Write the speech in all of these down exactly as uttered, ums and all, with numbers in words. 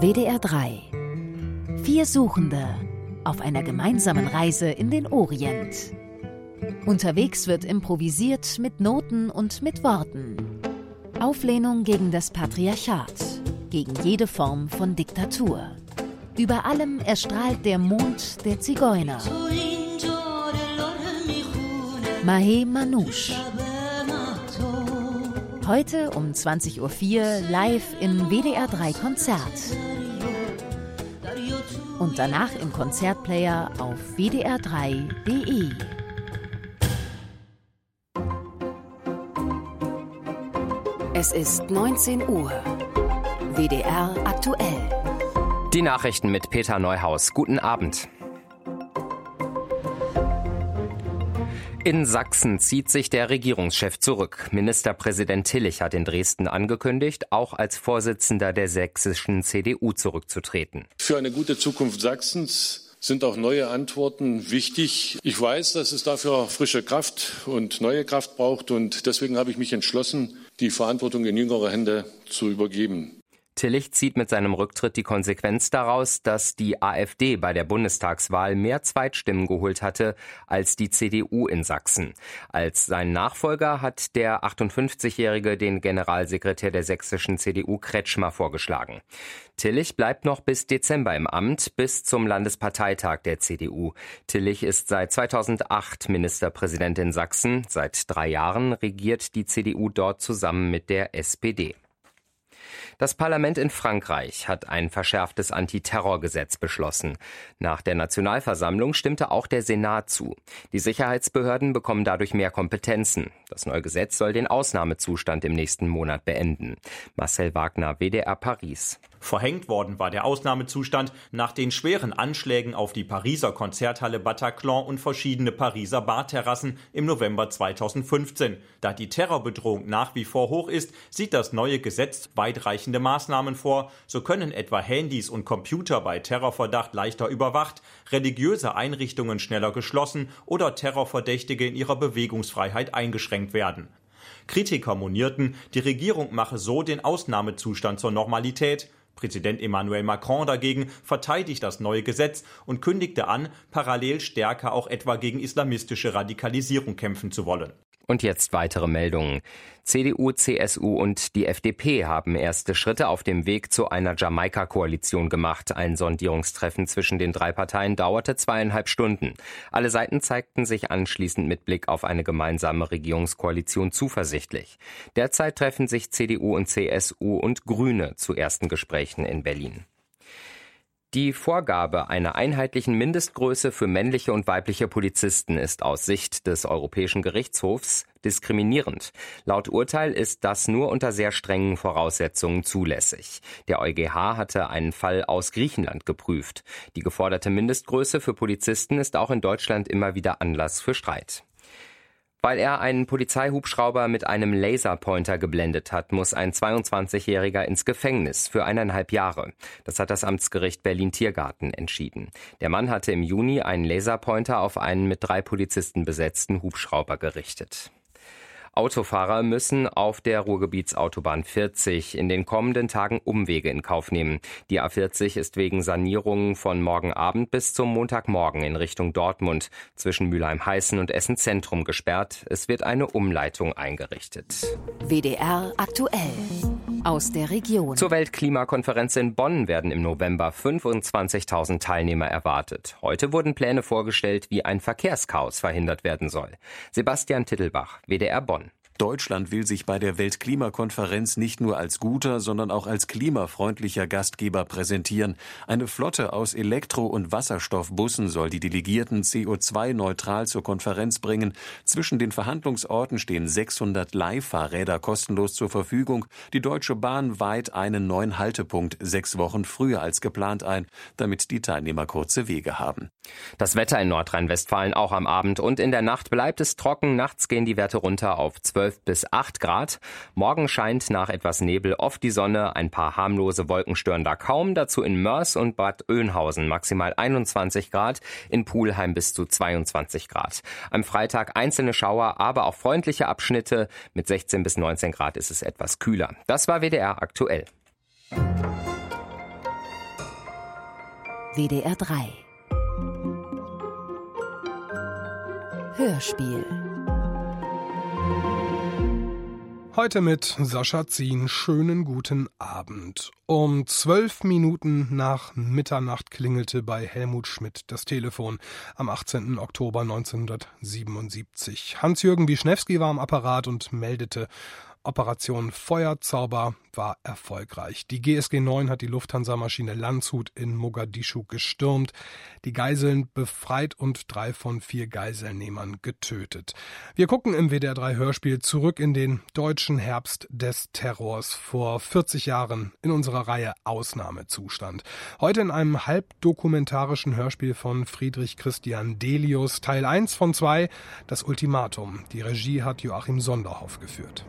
W D R drei. Vier Suchende auf einer gemeinsamen Reise in den Orient. Unterwegs wird improvisiert mit Noten und mit Worten. Auflehnung gegen das Patriarchat, gegen jede Form von Diktatur. Über allem erstrahlt der Mond der Zigeuner. Mahé Manouche. Heute um zwanzig Uhr vier live in W D R drei Konzert. Und danach im Konzertplayer auf w d r drei punkt d e. Es ist neunzehn Uhr. W D R aktuell. Die Nachrichten mit Peter Neuhaus. Guten Abend. In Sachsen zieht sich der Regierungschef zurück. Ministerpräsident Tillich hat in Dresden angekündigt, auch als Vorsitzender der sächsischen C D U zurückzutreten. Für eine gute Zukunft Sachsens sind auch neue Antworten wichtig. Ich weiß, dass es dafür frische Kraft und neue Kraft braucht, und deswegen habe ich mich entschlossen, die Verantwortung in jüngere Hände zu übergeben. Tillich zieht mit seinem Rücktritt die Konsequenz daraus, dass die AfD bei der Bundestagswahl mehr Zweitstimmen geholt hatte als die C D U in Sachsen. Als sein Nachfolger hat der achtundfünfzigjährige den Generalsekretär der sächsischen C D U Kretschmer vorgeschlagen. Tillich bleibt noch bis Dezember im Amt, bis zum Landesparteitag der C D U. Tillich ist seit zweitausendacht Ministerpräsident in Sachsen. Seit drei Jahren regiert die C D U dort zusammen mit der S P D. Das Parlament in Frankreich hat ein verschärftes Antiterrorgesetz beschlossen. Nach der Nationalversammlung stimmte auch der Senat zu. Die Sicherheitsbehörden bekommen dadurch mehr Kompetenzen. Das neue Gesetz soll den Ausnahmezustand im nächsten Monat beenden. Marcel Wagner, W D R Paris. Verhängt worden war der Ausnahmezustand nach den schweren Anschlägen auf die Pariser Konzerthalle Bataclan und verschiedene Pariser Barterrassen im November zweitausendfünfzehn. Da die Terrorbedrohung nach wie vor hoch ist, sieht das neue Gesetz weitreichende Maßnahmen vor. So können etwa Handys und Computer bei Terrorverdacht leichter überwacht, religiöse Einrichtungen schneller geschlossen oder Terrorverdächtige in ihrer Bewegungsfreiheit eingeschränkt werden. Kritiker monierten, die Regierung mache so den Ausnahmezustand zur Normalität. Präsident Emmanuel Macron dagegen verteidigt das neue Gesetz und kündigte an, parallel stärker auch etwa gegen islamistische Radikalisierung kämpfen zu wollen. Und jetzt weitere Meldungen. C D U, C S U und die F D P haben erste Schritte auf dem Weg zu einer Jamaika-Koalition gemacht. Ein Sondierungstreffen zwischen den drei Parteien dauerte zweieinhalb Stunden. Alle Seiten zeigten sich anschließend mit Blick auf eine gemeinsame Regierungskoalition zuversichtlich. Derzeit treffen sich C D U und C S U und Grüne zu ersten Gesprächen in Berlin. Die Vorgabe einer einheitlichen Mindestgröße für männliche und weibliche Polizisten ist aus Sicht des Europäischen Gerichtshofs diskriminierend. Laut Urteil ist das nur unter sehr strengen Voraussetzungen zulässig. Der EuGH hatte einen Fall aus Griechenland geprüft. Die geforderte Mindestgröße für Polizisten ist auch in Deutschland immer wieder Anlass für Streit. Weil er einen Polizeihubschrauber mit einem Laserpointer geblendet hat, muss ein zweiundzwanzigjähriger ins Gefängnis für eineinhalb Jahre. Das hat das Amtsgericht Berlin-Tiergarten entschieden. Der Mann hatte im Juni einen Laserpointer auf einen mit drei Polizisten besetzten Hubschrauber gerichtet. Autofahrer müssen auf der Ruhrgebietsautobahn vierzig in den kommenden Tagen Umwege in Kauf nehmen. Die A vierzig ist wegen Sanierungen von morgen Abend bis zum Montagmorgen in Richtung Dortmund zwischen Mülheim-Heißen und Essen-Zentrum gesperrt. Es wird eine Umleitung eingerichtet. W D R aktuell. Aus der Region. Zur Weltklimakonferenz in Bonn werden im November fünfundzwanzigtausend Teilnehmer erwartet. Heute wurden Pläne vorgestellt, wie ein Verkehrschaos verhindert werden soll. Sebastian Tittelbach, W D R Bonn. Deutschland will sich bei der Weltklimakonferenz nicht nur als guter, sondern auch als klimafreundlicher Gastgeber präsentieren. Eine Flotte aus Elektro- und Wasserstoffbussen soll die Delegierten C O zwei neutral zur Konferenz bringen. Zwischen den Verhandlungsorten stehen sechshundert Leihfahrräder kostenlos zur Verfügung. Die Deutsche Bahn weiht einen neuen Haltepunkt sechs Wochen früher als geplant ein, damit die Teilnehmer kurze Wege haben. Das Wetter in Nordrhein-Westfalen auch am Abend und in der Nacht bleibt es trocken. Nachts gehen die Werte runter auf zwölf bis acht Grad. Morgen scheint nach etwas Nebel oft die Sonne, ein paar harmlose Wolken stören da kaum. Dazu in Mörs und Bad Oeynhausen maximal einundzwanzig Grad, in Pulheim bis zu zweiundzwanzig Grad. Am Freitag einzelne Schauer, aber auch freundliche Abschnitte. Mit sechzehn bis neunzehn Grad ist es etwas kühler. Das war W D R aktuell. W D R drei. Hörspiel. Heute mit Sascha Zien. Schönen guten Abend. Um zwölf Minuten nach Mitternacht klingelte bei Helmut Schmidt das Telefon am achtzehnten Oktober neunzehnhundertsiebenundsiebzig. Hans-Jürgen Wischnewski war am Apparat und meldete, Operation Feuerzauber war erfolgreich. Die G S G neun hat die Lufthansa-Maschine Landshut in Mogadischu gestürmt, die Geiseln befreit und drei von vier Geiselnehmern getötet. Wir gucken im W D R drei Hörspiel zurück in den deutschen Herbst des Terrors vor vierzig Jahren in unserer Reihe Ausnahmezustand. Heute in einem halbdokumentarischen Hörspiel von Friedrich Christian Delius, Teil eins von zwei, das Ultimatum. Die Regie hat Joachim Sonderhoff geführt.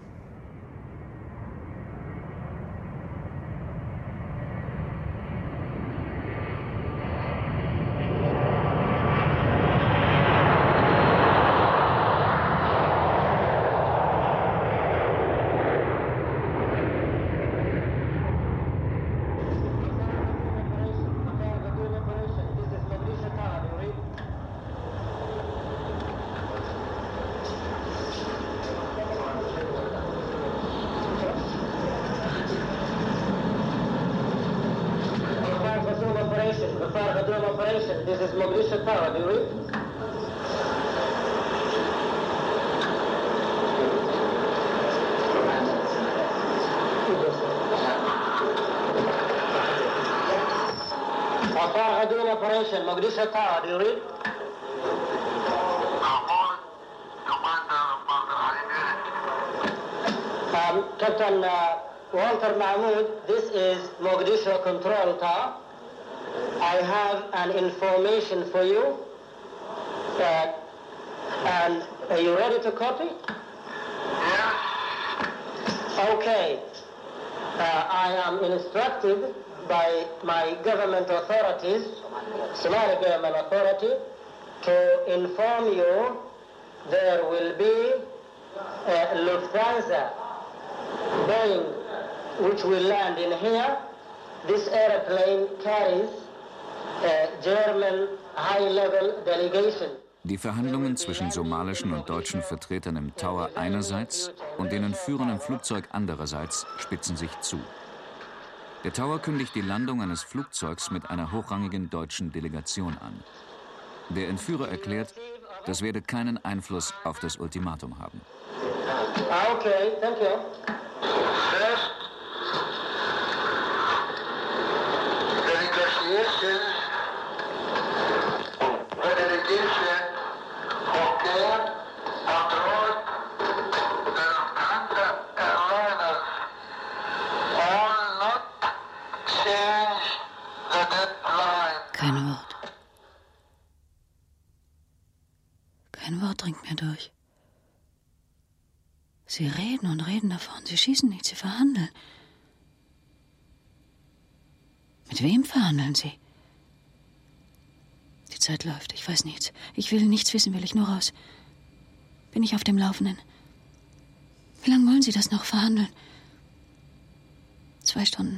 This is Mogadishu Tower, do you read? Afar doing operation, Mogadishu Tower, do you read? Um, Captain uh, Walter Mahmoud, this is Mogadishu Control Tower. I have an information for you. Uh, and are you ready to copy? Yeah. Okay. Uh, I am instructed by my government authorities, Somali government authority, to inform you there will be a Lufthansa Boeing which will land in here. This airplane carries a German high-level delegation. Die Verhandlungen zwischen somalischen und deutschen Vertretern im Tower einerseits und den entführenden Flugzeug andererseits spitzen sich zu. Der Tower kündigt die Landung eines Flugzeugs mit einer hochrangigen deutschen Delegation an. Der Entführer erklärt, das werde keinen Einfluss auf das Ultimatum haben. Okay, thank you. First, the negotiations, the delegation occurred abroad, the Lufthansa airliners all not change the deadline. Kein Wort. Kein Wort dringt mir durch. Sie reden und reden davon. Sie schießen nicht, sie verhandeln. Mit wem verhandeln sie? Die Zeit läuft, ich weiß nichts. Ich will nichts wissen, will ich nur raus. Bin ich auf dem Laufenden? Wie lange wollen Sie das noch verhandeln? Zwei Stunden.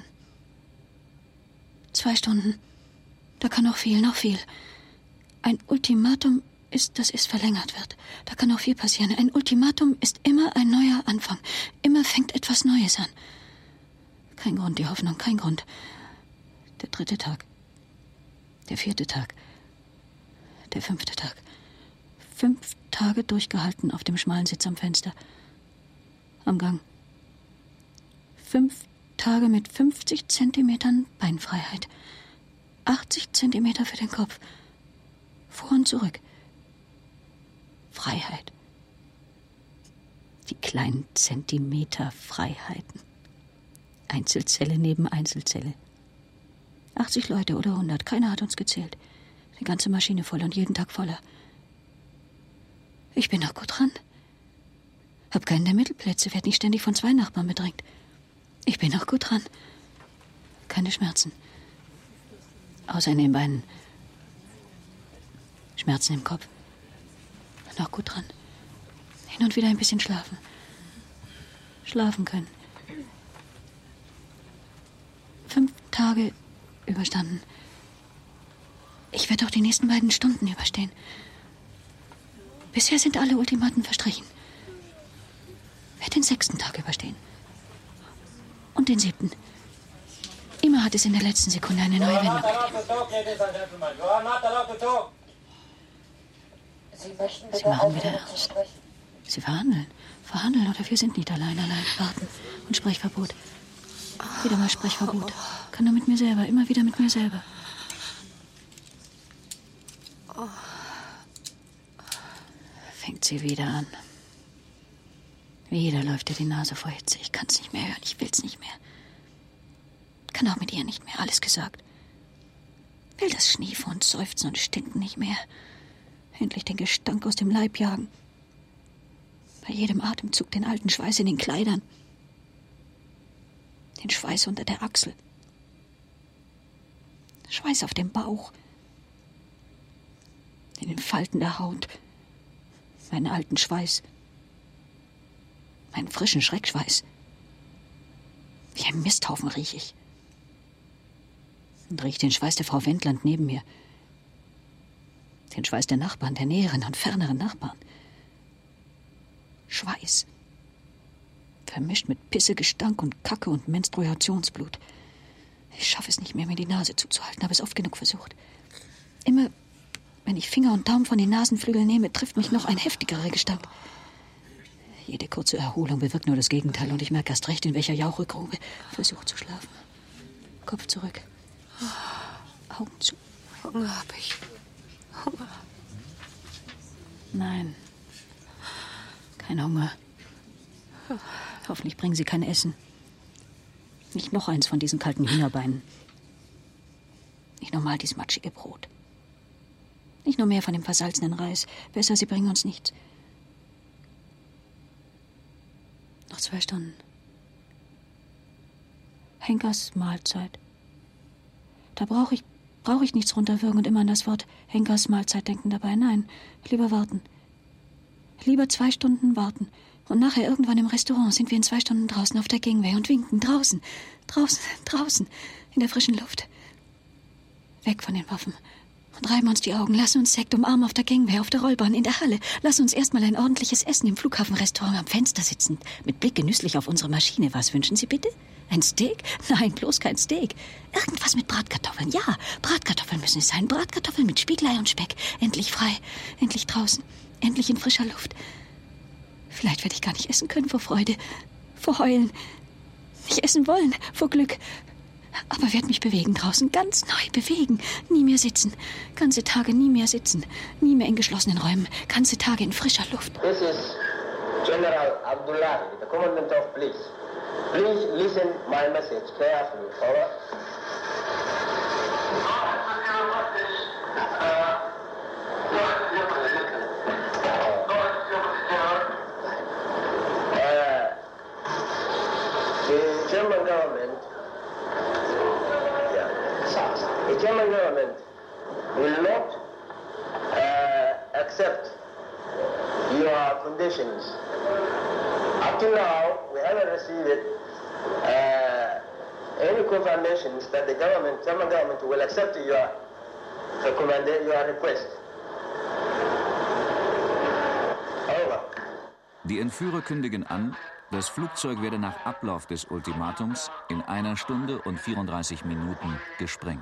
Zwei Stunden. Da kann noch viel, noch viel. Ein Ultimatum ist, dass es verlängert wird. Da kann noch viel passieren. Ein Ultimatum ist immer ein neuer Anfang. Immer fängt etwas Neues an. Kein Grund, die Hoffnung, kein Grund. Der dritte Tag. Der vierte Tag. Der fünfte Tag. Fünf Tage durchgehalten auf dem schmalen Sitz am Fenster. Am Gang. Fünf Tage mit fünfzig Zentimetern Beinfreiheit. achtzig Zentimeter für den Kopf. Vor und zurück. Freiheit. Die kleinen Zentimeter-Freiheiten. Einzelzelle neben Einzelzelle. achtzig Leute oder hundert, keiner hat uns gezählt. Die ganze Maschine voll und jeden Tag voller. Ich bin noch gut dran. Hab keinen der Mittelplätze, werd nicht ständig von zwei Nachbarn bedrängt. Ich bin noch gut dran. Keine Schmerzen. Außer in den Beinen. Schmerzen im Kopf. Noch gut dran. Hin und wieder ein bisschen schlafen. Schlafen können. Fünf Tage überstanden. Ich werde auch die nächsten beiden Stunden überstehen. Bisher sind alle Ultimaten verstrichen. Ich werde den sechsten Tag überstehen. Und den siebten. Immer hat es in der letzten Sekunde eine neue Wendung gegeben. Sie machen wieder ernst. Sie verhandeln. Verhandeln oder wir sind nicht allein, allein. Warten. Und Sprechverbot. Wieder mal Sprechverbot. Kann nur mit mir selber. Immer wieder mit mir selber. Fängt sie wieder an. Wieder läuft ihr die Nase vor Hitze. Ich kann's nicht mehr hören. Ich will's nicht mehr. Kann auch mit ihr nicht mehr. Alles gesagt. Will das Schniefen und Seufzen und Stinken nicht mehr. Endlich den Gestank aus dem Leib jagen. Bei jedem Atemzug den alten Schweiß in den Kleidern. Den Schweiß unter der Achsel. Schweiß auf dem Bauch. In den Falten der Haut. Meinen alten Schweiß. Meinen frischen Schreckschweiß. Wie ein Misthaufen riech ich. Und riech den Schweiß der Frau Wendland neben mir. Den Schweiß der Nachbarn, der näheren und ferneren Nachbarn. Schweiß. Vermischt mit Pisse, Gestank und Kacke und Menstruationsblut. Ich schaffe es nicht mehr, mir die Nase zuzuhalten, habe es oft genug versucht. Immer, wenn ich Finger und Daumen von den Nasenflügeln nehme, trifft mich noch ein heftigerer Gestank. Jede kurze Erholung bewirkt nur das Gegenteil und ich merke erst recht, in welcher Jauchegrube. Versuche zu schlafen. Kopf zurück. Augen zu. Hunger hab ich. Hunger. Nein. Kein Hunger. Hoffentlich bringen Sie kein Essen. Nicht noch eins von diesen kalten Hühnerbeinen. Nicht nochmal dieses matschige Brot. Nicht noch mehr von dem versalzenen Reis. Besser, Sie bringen uns nichts. Noch zwei Stunden. Henkers Mahlzeit. Da brauche ich, brauche ich nichts runterwürgen und immer an das Wort Henkers Mahlzeit denken dabei. Nein, lieber warten. Lieber zwei Stunden warten. Und nachher irgendwann im Restaurant sind wir in zwei Stunden draußen auf der Gangway und winken. Draußen, draußen, draußen, in der frischen Luft. Weg von den Waffen. Und reiben uns die Augen, lassen uns Sekt umarmen auf der Gangway, auf der Rollbahn, in der Halle. Lass uns erstmal ein ordentliches Essen im Flughafenrestaurant am Fenster sitzen. Mit Blick genüsslich auf unsere Maschine. Was wünschen Sie bitte? Ein Steak? Nein, bloß kein Steak. Irgendwas mit Bratkartoffeln. Ja, Bratkartoffeln müssen es sein. Bratkartoffeln mit Spiegelei und Speck. Endlich frei. Endlich draußen. Endlich in frischer Luft. Vielleicht werde ich gar nicht essen können vor Freude. Vor Heulen. Nicht essen wollen. Vor Glück. Aber werde mich bewegen draußen. Ganz neu bewegen. Nie mehr sitzen. Ganze Tage nie mehr sitzen. Nie mehr in geschlossenen Räumen. Ganze Tage in frischer Luft. This is General Abdullahi, the Commandant of Police. Please listen my message carefully. Over. The German government, yeah, the German government will not uh, accept your conditions. Up to now, we haven't received uh, any confirmations that the government, German government, will accept your recommend your request. Over. Die Entführer kündigen an, das Flugzeug werde nach Ablauf des Ultimatums in einer Stunde und vierunddreißig Minuten gesprengt.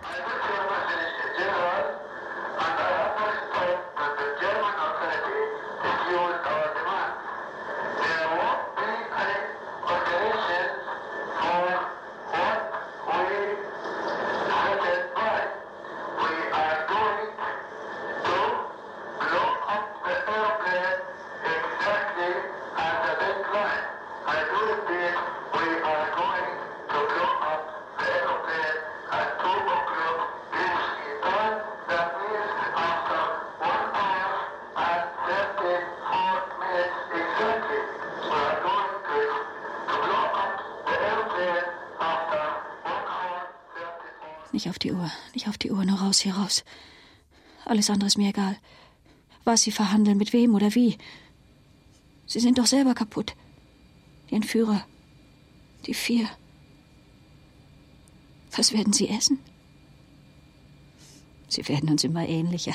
Nicht auf die Uhr, nicht auf die Uhr, nur raus hier raus. Alles andere ist mir egal. Was Sie verhandeln, mit wem oder wie. Sie sind doch selber kaputt. Die Entführer, die vier. Was werden Sie essen? Sie werden uns immer ähnlicher.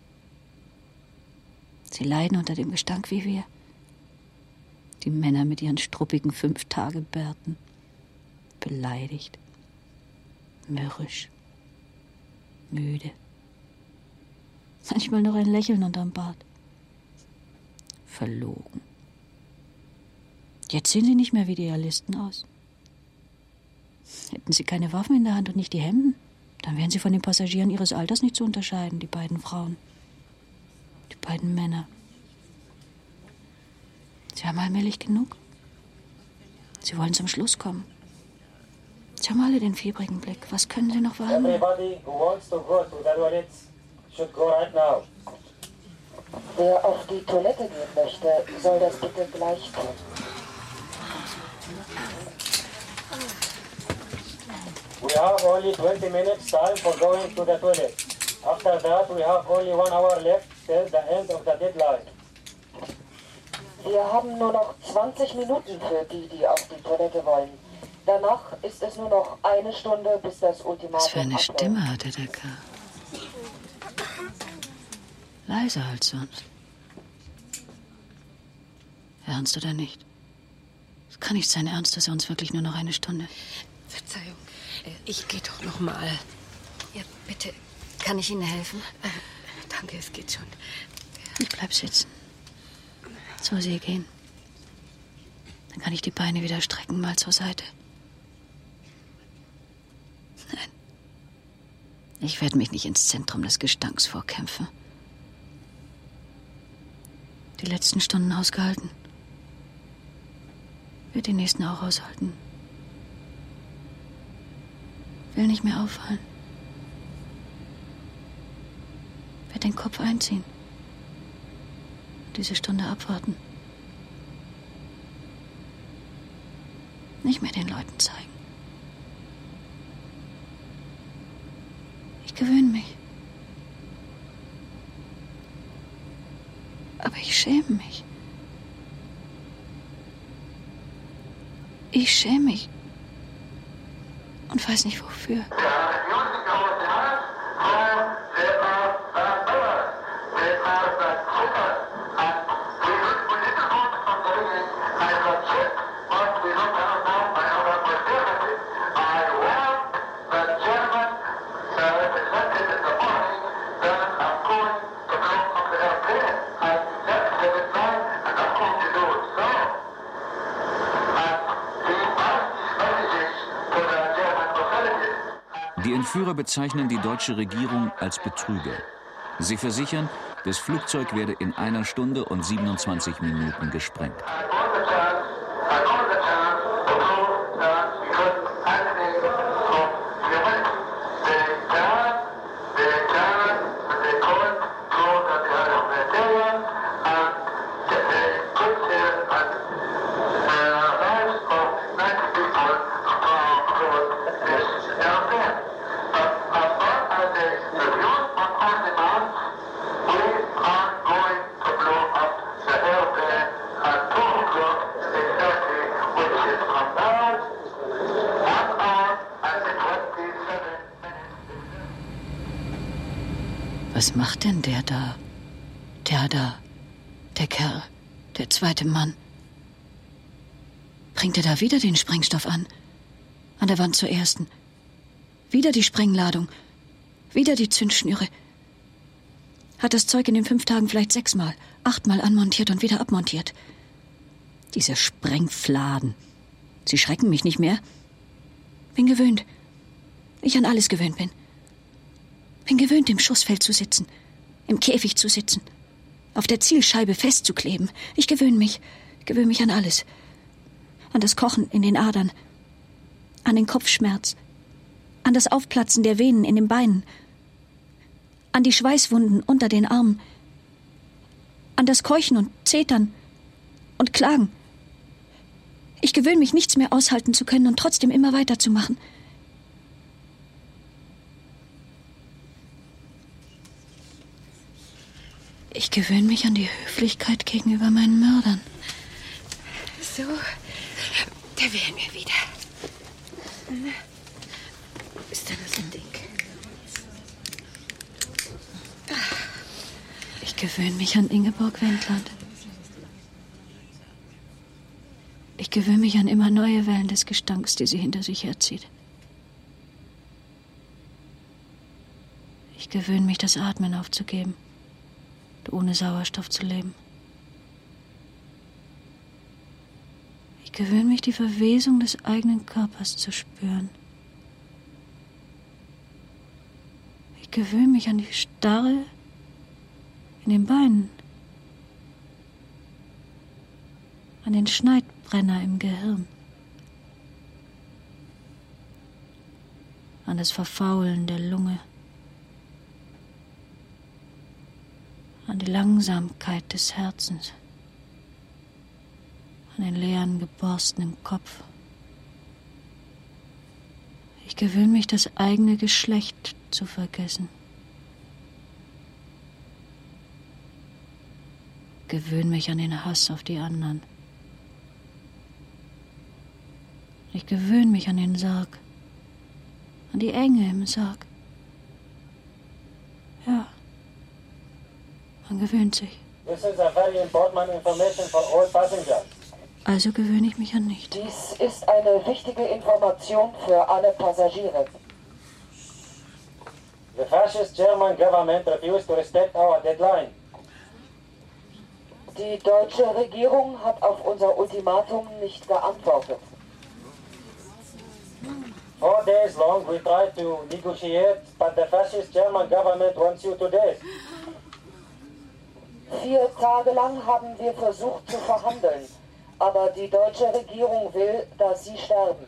Sie leiden unter dem Gestank wie wir. Die Männer mit ihren struppigen Fünf-Tage-Bärten. Beleidigt. Mürrisch. Müde. Manchmal noch ein Lächeln unterm Bart. Verlogen. Jetzt sehen sie nicht mehr wie die Idealisten aus. Hätten sie keine Waffen in der Hand und nicht die Hemden, dann wären sie von den Passagieren ihres Alters nicht zu unterscheiden, die beiden Frauen. Die beiden Männer. Sie haben allmählich genug. Sie wollen zum Schluss kommen. Sie haben alle den fiebrigen Blick. Was können sie noch verhandeln? Everybody who wants to go to the toilets should go right now. Wer auf die Toilette gehen möchte, soll das bitte gleich tun. We have only twenty minutes time for going to the toilet. After that, we have only one hour left till the end of the deadline. Wir haben nur noch zwanzig Minuten für die, die auf die Toilette wollen. Danach ist es nur noch eine Stunde, bis das Ultimatum Was für eine abläuft. Stimme hatte der Kerl. Leiser als sonst. Ernst oder nicht? Es kann nicht sein Ernst, dass er uns wirklich nur noch eine Stunde... Verzeihung, ich gehe doch noch mal. Ja, bitte, kann ich Ihnen helfen? Äh, danke, es geht schon. Ich bleib sitzen. So, Sie gehen. Dann kann ich die Beine wieder strecken, mal zur Seite. Nein. Ich werde mich nicht ins Zentrum des Gestanks vorkämpfen. Die letzten Stunden ausgehalten. Wird die nächsten auch aushalten. Will nicht mehr auffallen. Wird den Kopf einziehen. Diese Stunde abwarten. Nicht mehr den Leuten zeigen. Ich gewöhne mich. Aber ich schäme mich. Ich schäme mich. Und weiß nicht wofür. Die Entführer bezeichnen die deutsche Regierung als Betrüger. Sie versichern, das Flugzeug werde in einer Stunde und siebenundzwanzig Minuten gesprengt. Was macht denn der da? Der da, der Kerl, der zweite Mann. Bringt er da wieder den Sprengstoff an? An der Wand zur ersten. Wieder die Sprengladung. Wieder die Zündschnüre. Hat das Zeug in den fünf Tagen vielleicht sechsmal, achtmal anmontiert und wieder abmontiert. Diese Sprengfladen. Sie schrecken mich nicht mehr. Bin gewöhnt. Ich an alles gewöhnt bin. Bin gewöhnt, im Schussfeld zu sitzen, im Käfig zu sitzen, auf der Zielscheibe festzukleben. Ich gewöhne mich, gewöhne mich an alles. An das Kochen in den Adern, an den Kopfschmerz, an das Aufplatzen der Venen in den Beinen, an die Schweißwunden unter den Armen, an das Keuchen und Zetern und Klagen. Ich gewöhne mich, nichts mehr aushalten zu können und trotzdem immer weiterzumachen. Ich gewöhne mich an die Höflichkeit gegenüber meinen Mördern. So, da wären wir wieder. Ist da noch so ein Ding? Ich gewöhne mich an Ingeborg Wendland. Ich gewöhne mich an immer neue Wellen des Gestanks, die sie hinter sich herzieht. Ich gewöhne mich, das Atmen aufzugeben und ohne Sauerstoff zu leben. Ich gewöhne mich, die Verwesung des eigenen Körpers zu spüren. Ich gewöhne mich an die Starre in den Beinen, an den Schneidbrenner im Gehirn, an das Verfaulen der Lunge, an die Langsamkeit des Herzens, an den leeren, geborstenen Kopf. Ich gewöhne mich, das eigene Geschlecht zu vergessen. Gewöhne mich an den Hass auf die anderen. Ich gewöhne mich an den Sarg, an die Enge im Sarg. Ja, man gewöhnt sich. This is a very important information for all passengers. Also gewöhne ich mich an nichts. Dies ist eine wichtige Information für alle Passagiere. The fascist German government refused to respect our deadline. Die deutsche Regierung hat auf unser Ultimatum nicht geantwortet. Four days long we tried to negotiate, but the fascist German government wants you to death. Vier Tage lang haben wir versucht zu verhandeln, aber die deutsche Regierung will, dass Sie sterben.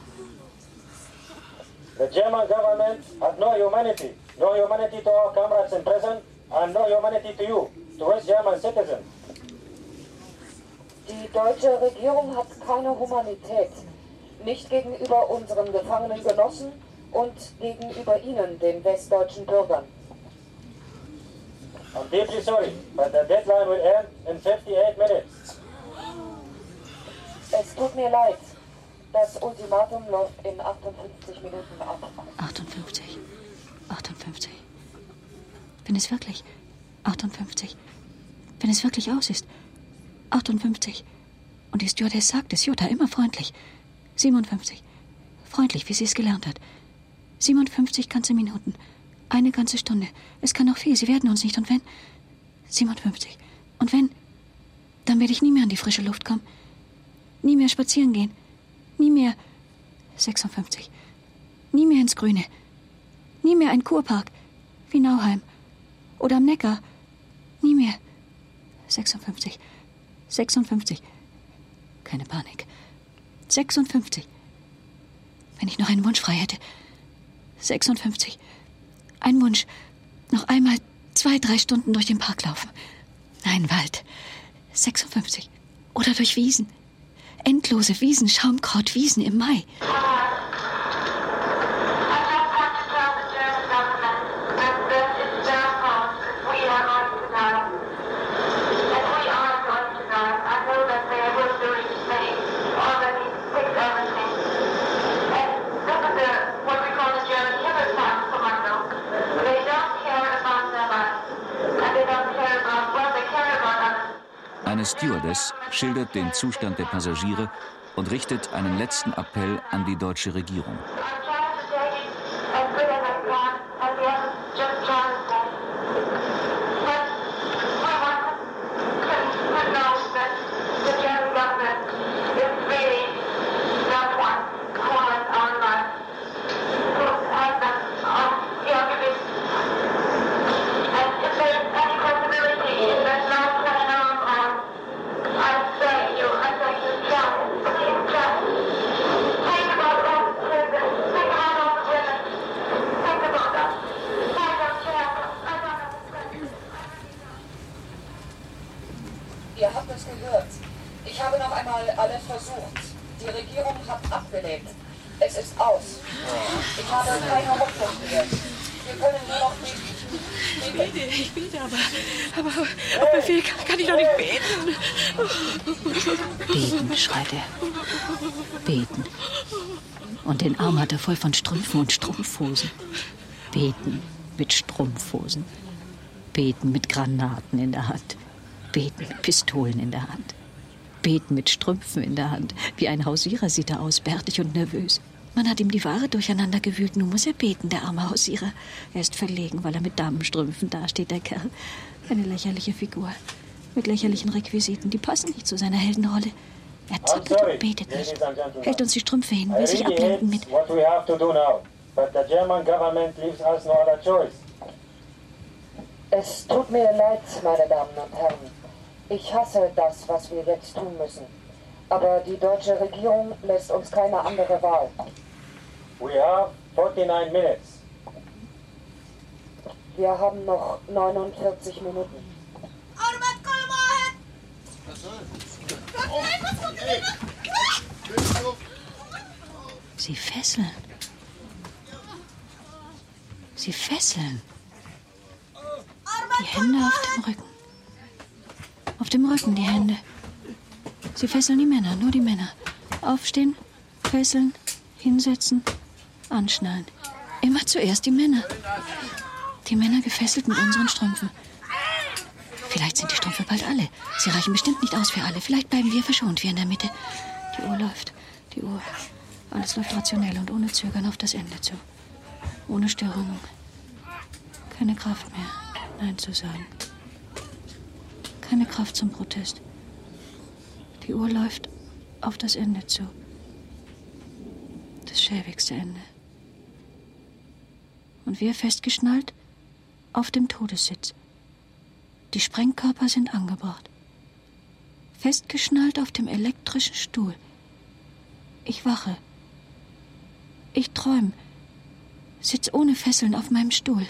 The German government has no humanity, no humanity to our comrades in prison, and no humanity to you, to West German citizens. Die deutsche Regierung hat keine Humanität, nicht gegenüber unseren gefangenen Genossen und gegenüber Ihnen, den westdeutschen Bürgern. I'm deeply sorry, but the deadline will end in fifty-eight minutes. Es tut mir leid, das Ultimatum läuft in achtundfünfzig Minuten ab. achtundfünfzig. achtundfünfzig. Wenn es wirklich achtundfünfzig. Wenn es wirklich aus ist. achtundfünfzig. Und die Stewardess sagt es, Jutta, immer freundlich. siebenundfünfzig. Freundlich, wie sie es gelernt hat. siebenundfünfzig ganze Minuten. Eine ganze Stunde. Es kann noch viel, sie werden uns nicht. Und wenn? siebenundfünfzig. Und wenn? Dann werde ich nie mehr an die frische Luft kommen. Nie mehr spazieren gehen. Nie mehr. sechsundfünfzig. Nie mehr ins Grüne. Nie mehr ein Kurpark. Wie Nauheim. Oder am Neckar. Nie mehr. sechsundfünfzig. sechsundfünfzig. Keine Panik. sechsundfünfzig. Wenn ich noch einen Wunsch frei hätte. sechsundfünfzig. Ein Wunsch. Noch einmal zwei, drei Stunden durch den Park laufen. Nein, Wald. sechsundfünfzig. Oder durch Wiesen. Endlose Wiesen, Schaumkrautwiesen im Mai. Eine Stewardess schildert den Zustand der Passagiere und richtet einen letzten Appell an die deutsche Regierung. Ihr habt es gehört. Ich habe noch einmal alles versucht. Die Regierung hat abgelehnt. Es ist aus. Ich habe keine Hoffnung mehr. Wir können nur noch beten. Ich bete, ich bete, aber, aber auf Befehl kann, kann ich doch nicht beten. Beten, schreit er. Beten. Und den Arm hat er voll von Strümpfen und Strumpfhosen. Beten mit Strumpfhosen. Beten mit Granaten in der Hand. Beten mit Pistolen in der Hand. Beten mit Strümpfen in der Hand. Wie ein Hausierer sieht er aus, bärtig und nervös. Man hat ihm die Ware durcheinander gewühlt. Nun muss er beten, der arme Hausierer. Er ist verlegen, weil er mit Damenstrümpfen dasteht, der Kerl. Eine lächerliche Figur. Mit lächerlichen Requisiten. Die passen nicht zu seiner Heldenrolle. Er zappelt und betet nicht. Hält uns die Strümpfe hin, will sich ablenken mit... Es tut mir leid, meine Damen und Herren. Ich hasse das, was wir jetzt tun müssen. Aber die deutsche Regierung lässt uns keine andere Wahl. We have forty-nine minutes. Wir haben noch neunundvierzig Minuten. Sie fesseln. Sie fesseln. Die Hände auf dem Rücken. Auf dem Rücken die Hände. Sie fesseln die Männer, nur die Männer. Aufstehen, fesseln, hinsetzen, anschnallen. Immer zuerst die Männer. Die Männer gefesselt mit unseren Strümpfen. Vielleicht sind die Strümpfe bald alle. Sie reichen bestimmt nicht aus für alle. Vielleicht bleiben wir verschont, wir in der Mitte. Die Uhr läuft. Die Uhr. Alles läuft rationell und ohne Zögern auf das Ende zu. Ohne Störungen. Keine Kraft mehr, Nein zu sagen. Keine Kraft zum Protest. Die Uhr läuft auf das Ende zu. Das schäbigste Ende. Und wir festgeschnallt auf dem Todessitz. Die Sprengkörper sind angebracht. Festgeschnallt auf dem elektrischen Stuhl. Ich wache. Ich träume. Sitz ohne Fesseln auf meinem Stuhl.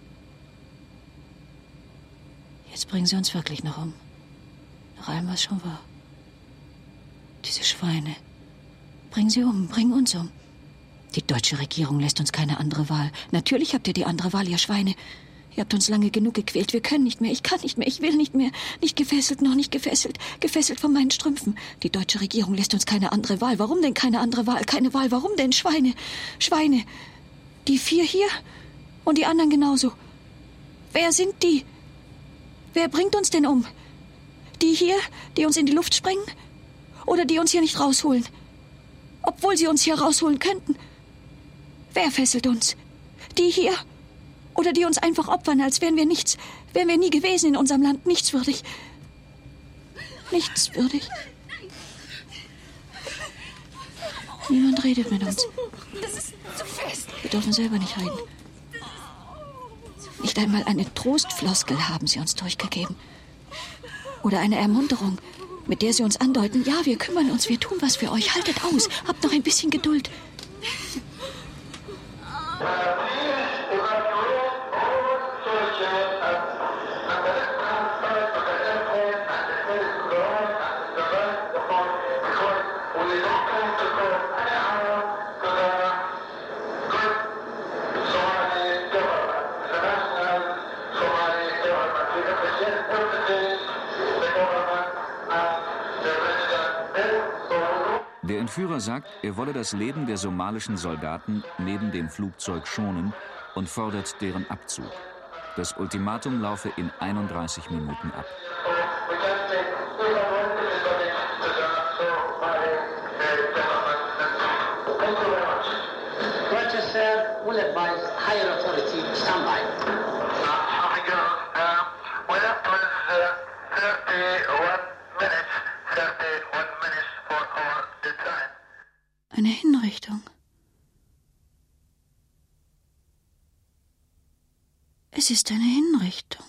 Jetzt bringen sie uns wirklich noch um. Nach allem, was schon war. Diese Schweine. Bring sie um, bring uns um. Die deutsche Regierung lässt uns keine andere Wahl. Natürlich habt ihr die andere Wahl, ihr Schweine. Ihr habt uns lange genug gequält. Wir können nicht mehr, ich kann nicht mehr, ich will nicht mehr. Nicht gefesselt, noch nicht gefesselt. Gefesselt von meinen Strümpfen. Die deutsche Regierung lässt uns keine andere Wahl. Warum denn keine andere Wahl? Keine Wahl, warum denn? Schweine, Schweine. Die vier hier und die anderen genauso. Wer sind die? Wer bringt uns denn um? Die hier, die uns in die Luft sprengen? Oder die uns hier nicht rausholen? Obwohl sie uns hier rausholen könnten. Wer fesselt uns? Die hier? Oder die uns einfach opfern, als wären wir nichts, wären wir nie gewesen in unserem Land, nichtswürdig. Nichtswürdig. Niemand redet mit uns. Wir dürfen selber nicht reden. Nicht einmal eine Trostfloskel haben sie uns durchgegeben. Oder eine Ermunterung, mit der sie uns andeuten, ja, wir kümmern uns, wir tun was für euch, haltet aus, habt noch ein bisschen Geduld. Der Entführer sagt, er wolle das Leben der somalischen Soldaten neben dem Flugzeug schonen und fordert deren Abzug. Das Ultimatum laufe in einunddreißig Minuten ab. Eine Hinrichtung. Es ist eine Hinrichtung.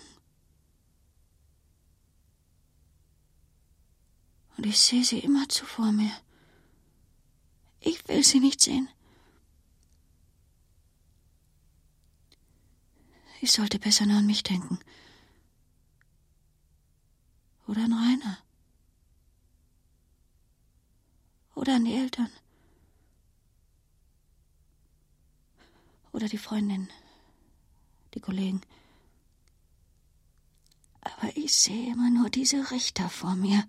Und ich sehe sie immerzu vor mir. Ich will sie nicht sehen. Ich sollte besser nur an mich denken. Oder an Rainer. Oder an die Eltern. Oder die Freundin. Die Kollegen. Aber ich sehe immer nur diese Richter vor mir.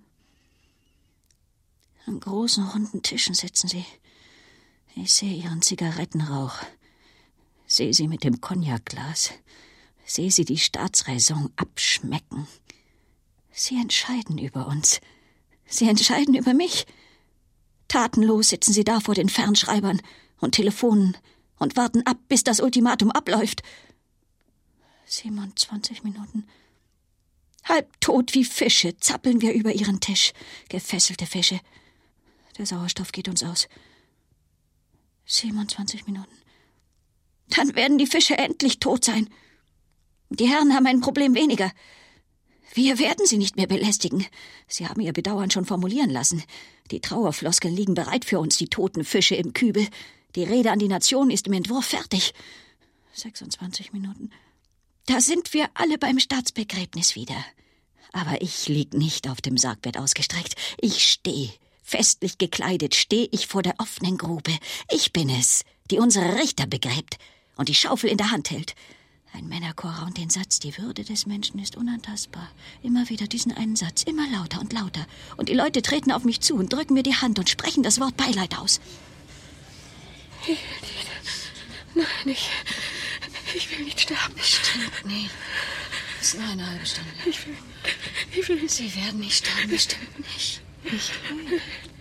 An großen, runden Tischen sitzen sie. Ich sehe ihren Zigarettenrauch. Sehe sie mit dem Cognacglas. Sehe sie die Staatsräson abschmecken. Sie entscheiden über uns. Sie entscheiden über mich. Tatenlos sitzen sie da vor den Fernschreibern und Telefonen und warten ab, bis das Ultimatum abläuft. siebenundzwanzig Minuten. Halbtot wie Fische zappeln wir über ihren Tisch. Gefesselte Fische. Der Sauerstoff geht uns aus. siebenundzwanzig Minuten. Dann werden die Fische endlich tot sein. Die Herren haben ein Problem weniger. Wir werden sie nicht mehr belästigen. Sie haben ihr Bedauern schon formulieren lassen. Die Trauerfloskeln liegen bereit für uns, die toten Fische im Kübel. Die Rede an die Nation ist im Entwurf fertig. sechsundzwanzig Minuten. Da sind wir alle beim Staatsbegräbnis wieder. Aber ich lieg nicht auf dem Sargbett ausgestreckt. Ich stehe. Festlich gekleidet stehe ich vor der offenen Grube. Ich bin es, die unsere Richter begräbt und die Schaufel in der Hand hält. Ein Männerchor raunt den Satz, die Würde des Menschen ist unantastbar. Immer wieder diesen einen Satz, immer lauter und lauter. Und die Leute treten auf mich zu und drücken mir die Hand und sprechen das Wort Beileid aus. Ich will nicht. Nein, ich, ich will nicht sterben. Bestimmt nicht. Es ist nur eine halbe Stunde. Ich will, ich will. Sie werden nicht sterben, bestimmt nicht. Ich lüge.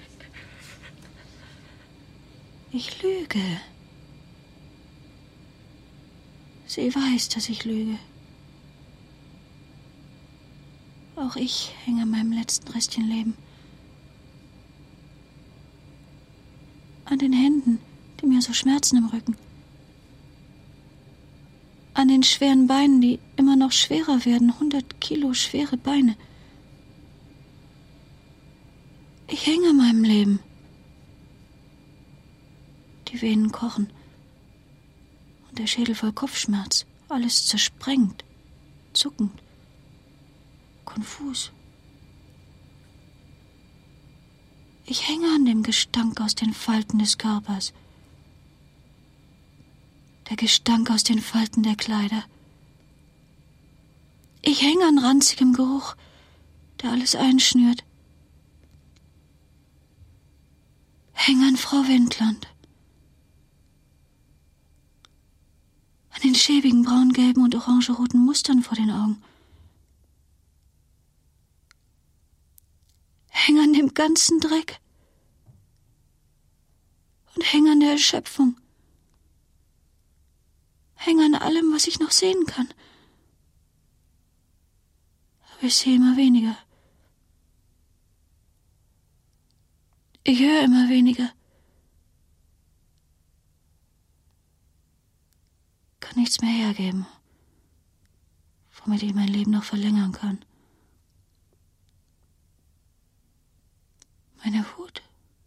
Ich lüge. Sie weiß, dass ich lüge. Auch ich hänge an meinem letzten Restchen Leben. An den Händen, die mir so schmerzen im Rücken. An den schweren Beinen, die immer noch schwerer werden. Hundert Kilo schwere Beine. Ich hänge an meinem Leben. Die Venen kochen. Und der Schädel voll Kopfschmerz. Alles zersprengt. Zuckend. Konfus. Ich hänge an dem Gestank aus den Falten des Körpers. Der Gestank aus den Falten der Kleider. Ich hänge an ranzigem Geruch, der alles einschnürt. Hänge an Frau Wendland. An den schäbigen braun-gelben und orangeroten Mustern vor den Augen. Hänge an dem ganzen Dreck. Und hänge an der Erschöpfung. Hänge an allem, was ich noch sehen kann. Aber ich sehe immer weniger. Ich höre immer weniger. Kann nichts mehr hergeben, womit ich mein Leben noch verlängern kann. Meine Wut,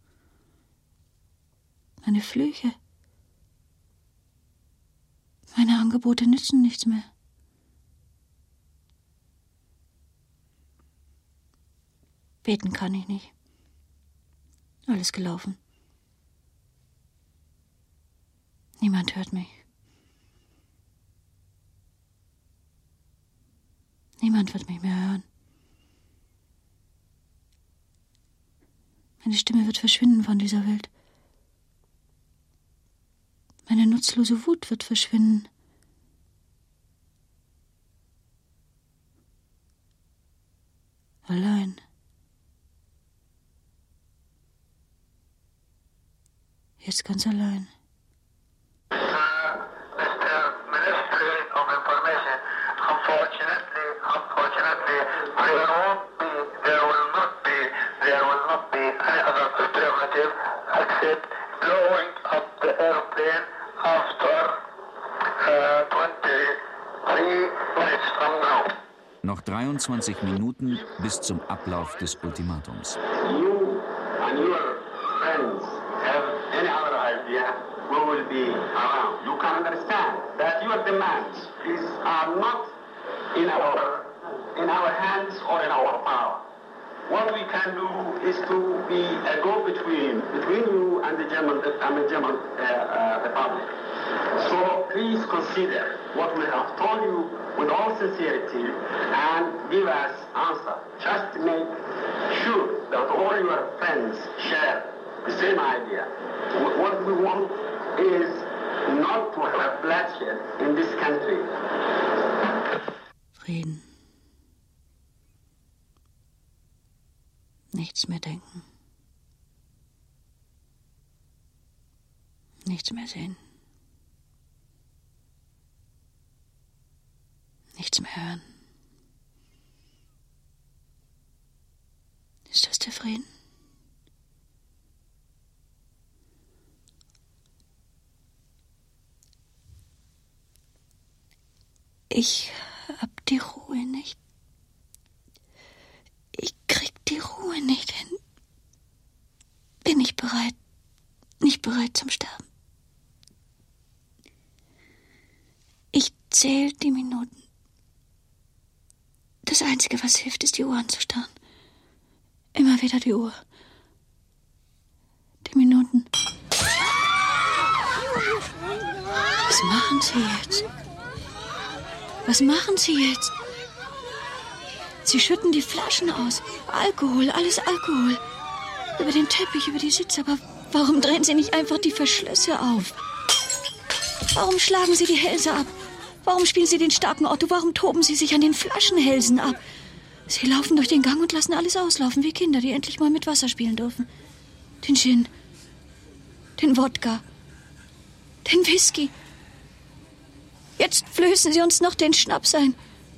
meine Flüche, meine Angebote nützen nichts mehr. Beten kann ich nicht. Alles gelaufen. Niemand hört mich. Niemand wird mich mehr hören. Meine Stimme wird verschwinden von dieser Welt. Meine nutzlose Wut wird verschwinden. Allein. Jetzt ganz allein. Noch dreiundzwanzig Minuten bis zum Ablauf des Ultimatums. You and your friends have any other idea, we will be around. You can understand that your demands is, are not in our, in our hands or in our power. What we can do is to be a go-between between you and the German, and the German uh, uh, Republic. So please consider what we have told you with all sincerity and give us answer. Just make sure that all your friends share the same idea. What we want is not to have bloodshed in this country. Frieden. Nichts mehr denken. Nichts mehr sehen. Nichts mehr hören. Ist das der Frieden? Ich hab die Ruhe nicht. Ich krieg die Ruhe nicht hin. Bin nicht bereit. Nicht bereit zum Sterben. Ich zähl die Minuten. Das Einzige, was hilft, ist die Uhr anzustarren. Immer wieder die Uhr. Die Minuten. Was machen Sie jetzt? Was machen Sie jetzt? Sie schütten die Flaschen aus. Alkohol, alles Alkohol. Über den Teppich, über die Sitze. Aber warum drehen Sie nicht einfach die Verschlüsse auf? Warum schlagen Sie die Hälse ab? Warum spielen Sie den starken Otto? Warum toben Sie sich an den Flaschenhälsen ab? Sie laufen durch den Gang und lassen alles auslaufen, wie Kinder, die endlich mal mit Wasser spielen dürfen. Den Gin, den Wodka, den Whisky. Jetzt flößen Sie uns noch den Schnaps ein.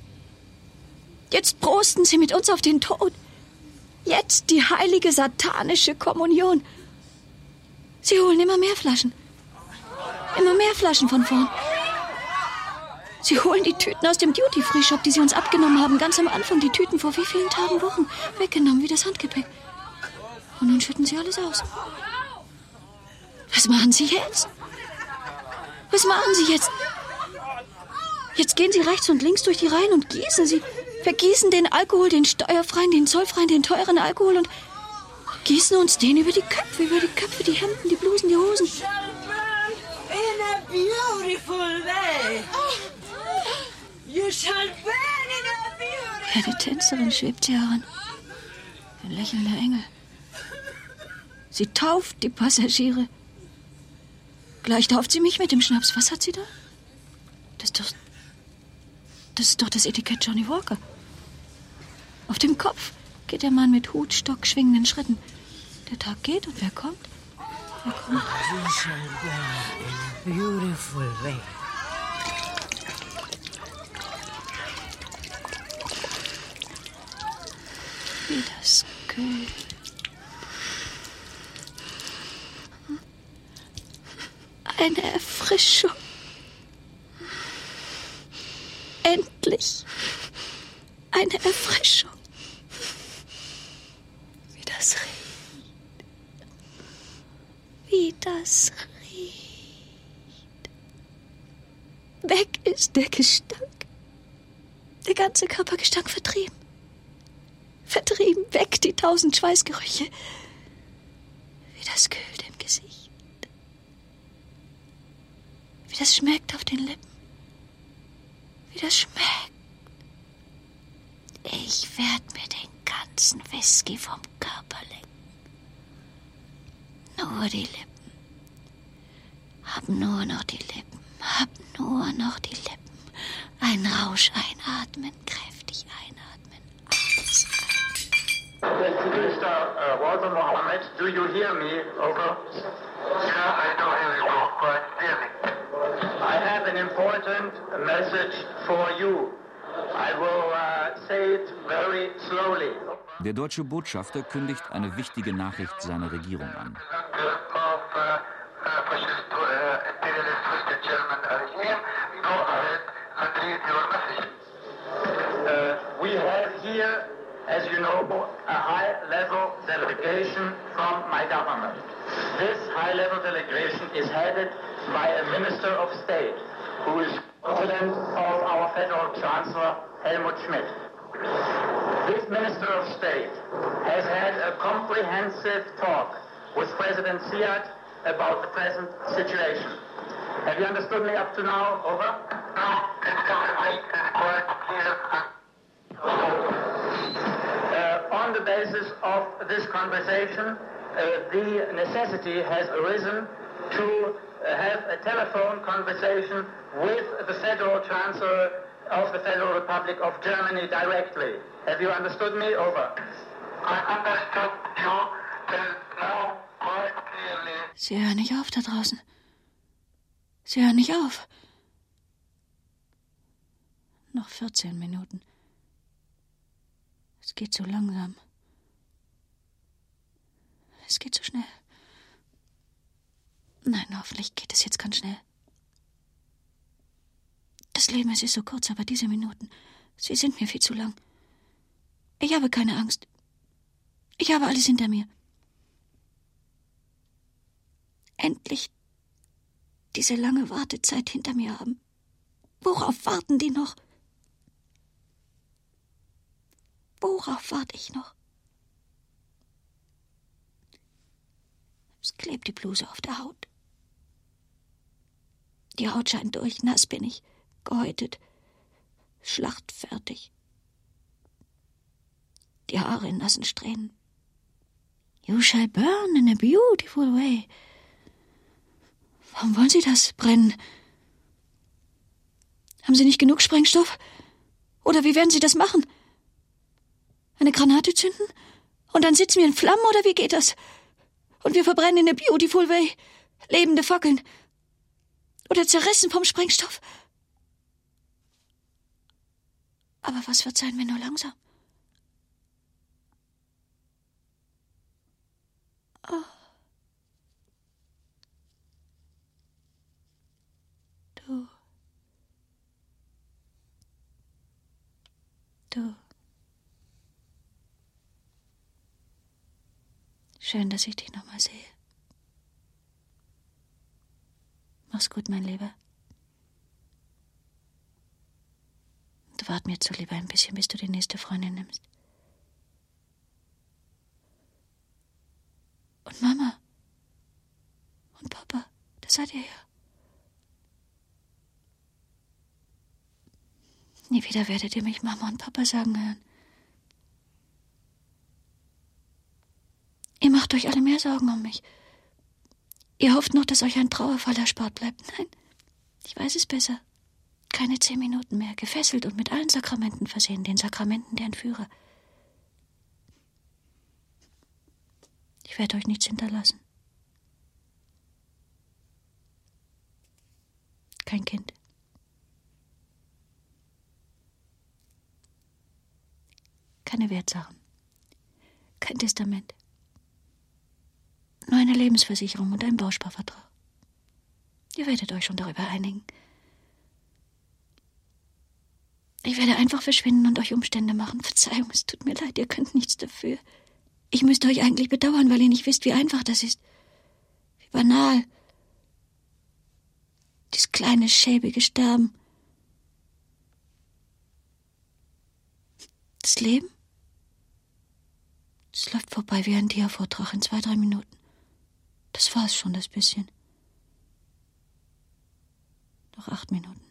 Jetzt prosten Sie mit uns auf den Tod. Jetzt die heilige satanische Kommunion. Sie holen immer mehr Flaschen. Immer mehr Flaschen von vorn. Sie holen die Tüten aus dem Duty-Free-Shop, die Sie uns abgenommen haben. Ganz am Anfang die Tüten vor wie vielen Tagen, Wochen. Weggenommen, wie das Handgepäck. Und nun schütten Sie alles aus. Was machen Sie jetzt? Was machen Sie jetzt? Jetzt gehen Sie rechts und links durch die Reihen und gießen Sie. Vergießen den Alkohol, den steuerfreien, den zollfreien, den teuren Alkohol und gießen uns den über die Köpfe, über die Köpfe, die Hemden, die Blusen, die Hosen. In a beautiful way. You shall burn in a beautiful way. Eine Tänzerin schwebt sie heran. Ein lächelnder Engel. Sie tauft die Passagiere. Gleich tauft sie mich mit dem Schnaps. Was hat sie da? Das ist doch... Das ist doch das Etikett Johnny Walker. Auf dem Kopf geht der Mann mit Hut, Stock, schwingenden Schritten. Der Tag geht und wer kommt? Wer kommt? You shall burn in a beautiful way. Wie das kühlt. Eine Erfrischung. Endlich eine Erfrischung. Wie das riecht. Wie das riecht. Weg ist der Gestank. Der ganze Körpergestank vertrieben. Vertrieben. Weg die tausend Schweißgerüche. Wie das kühlt im Gesicht. Wie das schmeckt auf den Lippen. Wie das schmeckt. Ich werd mir den ganzen Whisky vom Körper lecken. Nur die Lippen. Hab nur noch die Lippen. Hab nur noch die Lippen. Ein Rausch einatmen, kräftig einatmen. Alles ein. Mister Uh, Walter Mohammed, do you hear me? Over. Yeah, I do hear you quite clearly. I have an important message for you. I will uh, say it very slowly. Der deutsche Botschafter kündigt eine wichtige Nachricht seiner Regierung an. Uh, we have here, as you know, a high-level delegation from my government. This high-level delegation is headed by a Minister of State, who is President of our Federal Chancellor, Helmut Schmidt. This Minister of State has had a comprehensive talk with President Ziad about the present situation. Have you understood me up to now? Over? No, it's quite clear. Uh, on the basis of this conversation, uh, the necessity has arisen to uh, have a telephone conversation with the Federal Chancellor, of the Federal Republic of Germany directly. Have you understood me? Over. I understood you till now quite clearly. Sie hören nicht auf da draußen. Sie hören nicht auf. Noch vierzehn Minuten. Es geht so langsam. Es geht so schnell. Nein, hoffentlich geht es jetzt ganz schnell. Das Leben, es ist so kurz, aber diese Minuten, sie sind mir viel zu lang. Ich habe keine Angst. Ich habe alles hinter mir. Endlich diese lange Wartezeit hinter mir haben. Worauf warten die noch? Worauf warte ich noch? Es klebt die Bluse auf der Haut. Die Haut scheint durch, nass bin ich, gehäutet, schlachtfertig. Die Haare in nassen Strähnen. You shall burn in a beautiful way. Warum wollen Sie das brennen? Haben Sie nicht genug Sprengstoff? Oder wie werden Sie das machen? Eine Granate zünden? Und dann sitzen wir in Flammen, oder wie geht das? Und wir verbrennen in a beautiful way. Lebende Fackeln. Oder zerrissen vom Sprengstoff. Aber was wird sein, wenn nur langsam? Oh. Du. Du. Schön, dass ich dich nochmal sehe. Mach's gut, mein Lieber. Und wart mir zu lieber ein bisschen, bis du die nächste Freundin nimmst. Und Mama. Und Papa, das seid ihr ja. Nie wieder werdet ihr mich Mama und Papa sagen hören. Ihr macht euch alle mehr Sorgen um mich. Ihr hofft noch, dass euch ein Trauerfall erspart bleibt. Nein, ich weiß es besser. Keine zehn Minuten mehr, gefesselt und mit allen Sakramenten versehen, den Sakramenten der Entführer. Ich werde euch nichts hinterlassen. Kein Kind. Keine Wertsachen. Kein Testament. Nur eine Lebensversicherung und ein Bausparvertrag. Ihr werdet euch schon darüber einigen. Ich werde einfach verschwinden und euch Umstände machen. Verzeihung, es tut mir leid, ihr könnt nichts dafür. Ich müsste euch eigentlich bedauern, weil ihr nicht wisst, wie einfach das ist. Wie banal. Dieses kleine, schäbige Sterben. Das Leben? Es läuft vorbei wie ein Dia-Vortrag in zwei, drei Minuten. Das war's schon, das bisschen. Noch acht Minuten.